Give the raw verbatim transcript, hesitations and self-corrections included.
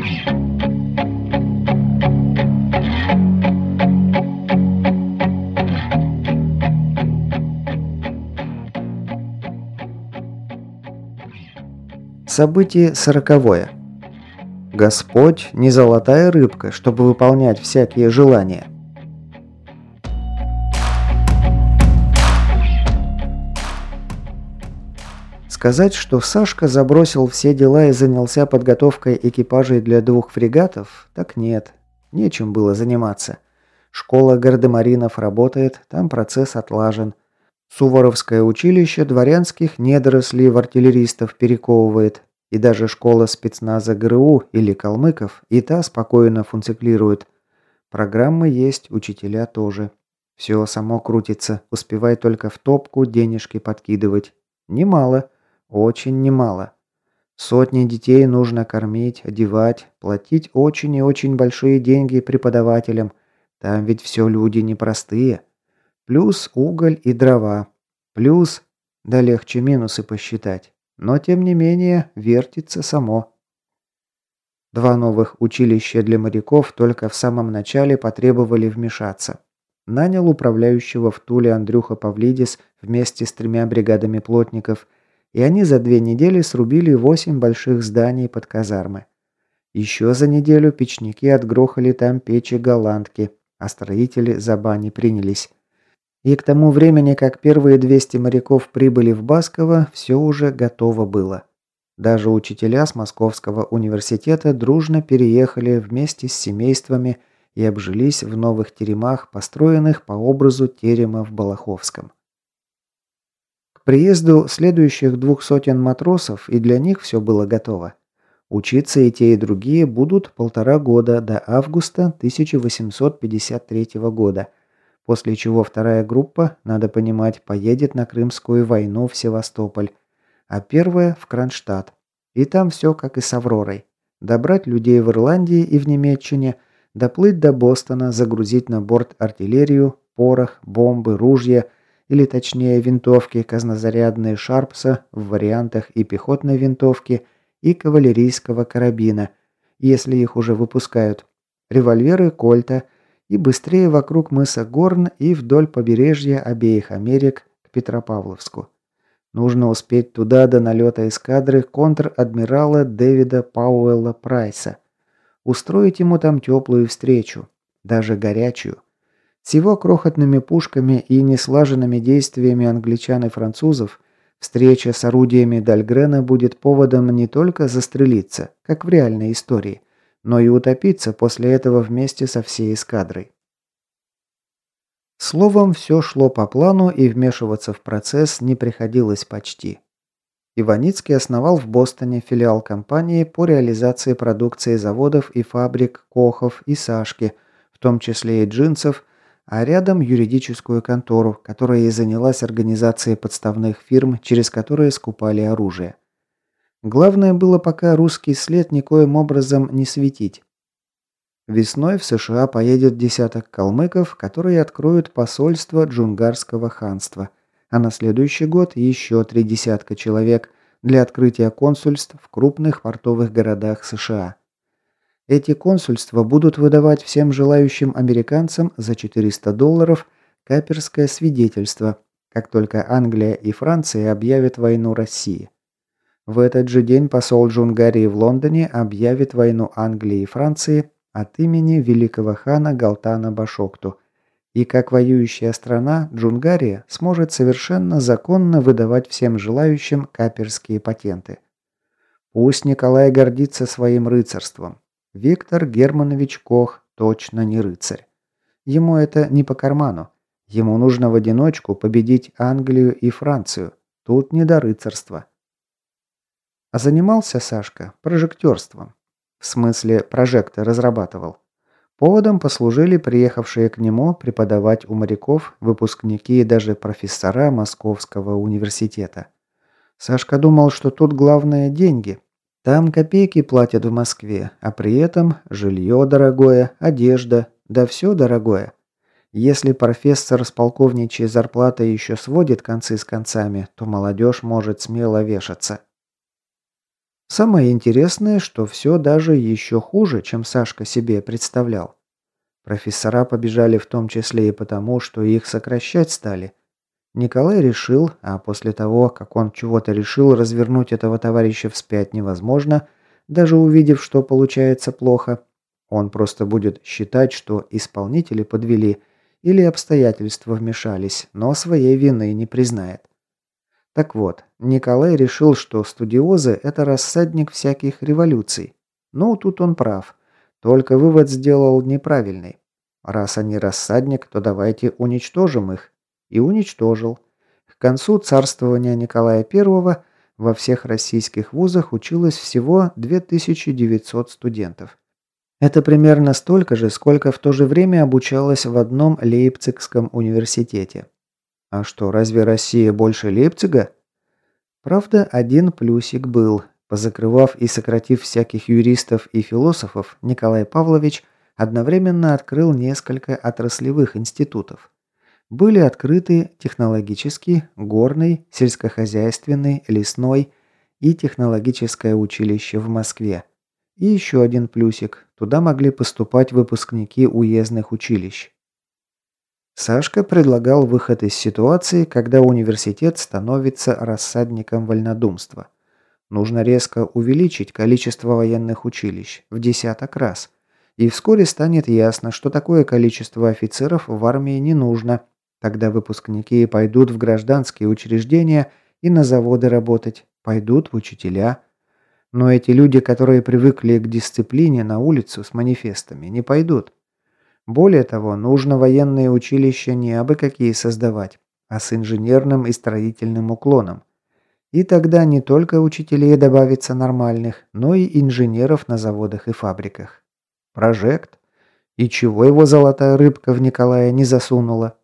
Событие сороковое. Господь не золотая рыбка, чтобы выполнять всякие желания. Сказать, что Сашка забросил все дела и занялся подготовкой экипажей для двух фрегатов, так нет. Нечем было заниматься. Школа гардемаринов работает, там процесс отлажен. Суворовское училище дворянских недорослей в артиллеристов перековывает. И даже школа спецназа ГРУ или калмыков и та спокойно функционирует. Программы есть, учителя тоже. Все само крутится, успевай только в топку денежки подкидывать. Немало, очень немало. Сотни детей нужно кормить, одевать, платить очень и очень большие деньги преподавателям. Там ведь все люди непростые. Плюс уголь и дрова. Плюс, да легче минусы посчитать. Но, тем не менее, вертится само. Два новых училища для моряков только в самом начале потребовали вмешаться. Нанял управляющего в Туле Андрюха Павлидис вместе с тремя бригадами плотников, и они за две недели срубили восемь больших зданий под казармы. Еще за неделю печники отгрохали там печи-голландки, а строители за бани принялись. И к тому времени, как первые двести моряков прибыли в Басково, все уже готово было. Даже учителя с Московского университета дружно переехали вместе с семействами и обжились в новых теремах, построенных по образу терема в Балаховском. К приезду следующих двух сотен матросов и для них все было готово. Учиться и те, и другие будут полтора года до августа тысяча восемьсот пятьдесят третьего года. После чего вторая группа, надо понимать, поедет на Крымскую войну в Севастополь, а первая в Кронштадт. И там все как и с Авророй. Добрать людей в Ирландии и в Немеччине, доплыть до Бостона, загрузить на борт артиллерию, порох, бомбы, ружья, или точнее винтовки казнозарядные Шарпса в вариантах и пехотной винтовки, и кавалерийского карабина, если их уже выпускают, револьверы Кольта, и быстрее вокруг мыса Горн и вдоль побережья обеих Америк к Петропавловску. Нужно успеть туда до налета эскадры контр-адмирала Дэвида Пауэлла Прайса. Устроить ему там теплую встречу, даже горячую. С его крохотными пушками и неслаженными действиями англичан и французов встреча с орудиями Дальгрена будет поводом не только застрелиться, как в реальной истории, но и утопиться после этого вместе со всей эскадрой. Словом, все шло по плану, и вмешиваться в процесс не приходилось почти. Иваницкий основал в Бостоне филиал компании по реализации продукции заводов и фабрик Кохов и Сашки, в том числе и джинсов, а рядом юридическую контору, которая и занялась организацией подставных фирм, через которые скупали оружие. Главное было пока русский след никоим образом не светить. Весной в США поедет десяток калмыков, которые откроют посольство Джунгарского ханства, а на следующий год еще три десятка человек для открытия консульств в крупных портовых городах США. Эти консульства будут выдавать всем желающим американцам за четыреста долларов каперское свидетельство, как только Англия и Франция объявят войну России. В этот же день посол Джунгарии в Лондоне объявит войну Англии и Франции от имени великого хана Галтана Башокту, и как воюющая страна Джунгария сможет совершенно законно выдавать всем желающим каперские патенты. Пусть Николай гордится своим рыцарством. Виктор Германович Кох точно не рыцарь. Ему это не по карману. Ему нужно в одиночку победить Англию и Францию. Тут не до рыцарства. А занимался Сашка прожектерством. В смысле, прожектор разрабатывал. Поводом послужили приехавшие к нему преподавать у моряков, выпускники и даже профессора Московского университета. Сашка думал, что тут главное деньги. Там копейки платят в Москве, а при этом жилье дорогое, одежда, да все дорогое. Если профессор с полковничьей зарплатой еще сводит концы с концами, то молодежь может смело вешаться. Самое интересное, что все даже еще хуже, чем Сашка себе представлял. Профессора побежали в том числе и потому, что их сокращать стали. Николай решил, а после того, как он чего-то решил, развернуть этого товарища вспять невозможно, даже увидев, что получается плохо. Он просто будет считать, что исполнители подвели или обстоятельства вмешались, но своей вины не признает. Так вот, Николай решил, что студиозы – это рассадник всяких революций. Ну, тут он прав. Только вывод сделал неправильный. Раз они рассадник, то давайте уничтожим их. И уничтожил. К концу царствования Николая Первого во всех российских вузах училось всего две тысячи девятьсот студентов. Это примерно столько же, сколько в то же время обучалось в одном Лейпцигском университете. А что, разве Россия больше Лейпцига? Правда, один плюсик был. Позакрывав и сократив всяких юристов и философов, Николай Павлович одновременно открыл несколько отраслевых институтов. Были открыты технологический, горный, сельскохозяйственный, лесной и технологическое училище в Москве. И еще один плюсик. Туда могли поступать выпускники уездных училищ. Сашка предлагал выход из ситуации, когда университет становится рассадником вольнодумства. Нужно резко увеличить количество военных училищ в десяток раз. И вскоре станет ясно, что такое количество офицеров в армии не нужно. Тогда выпускники пойдут в гражданские учреждения и на заводы работать, пойдут в учителя. Но эти люди, которые привыкли к дисциплине на улицу с манифестами, не пойдут. Более того, нужно военные училища не абы какие создавать, а с инженерным и строительным уклоном. И тогда не только учителей добавится нормальных, но и инженеров на заводах и фабриках. Прожект. И чего его золотая рыбка в Николая не засунула?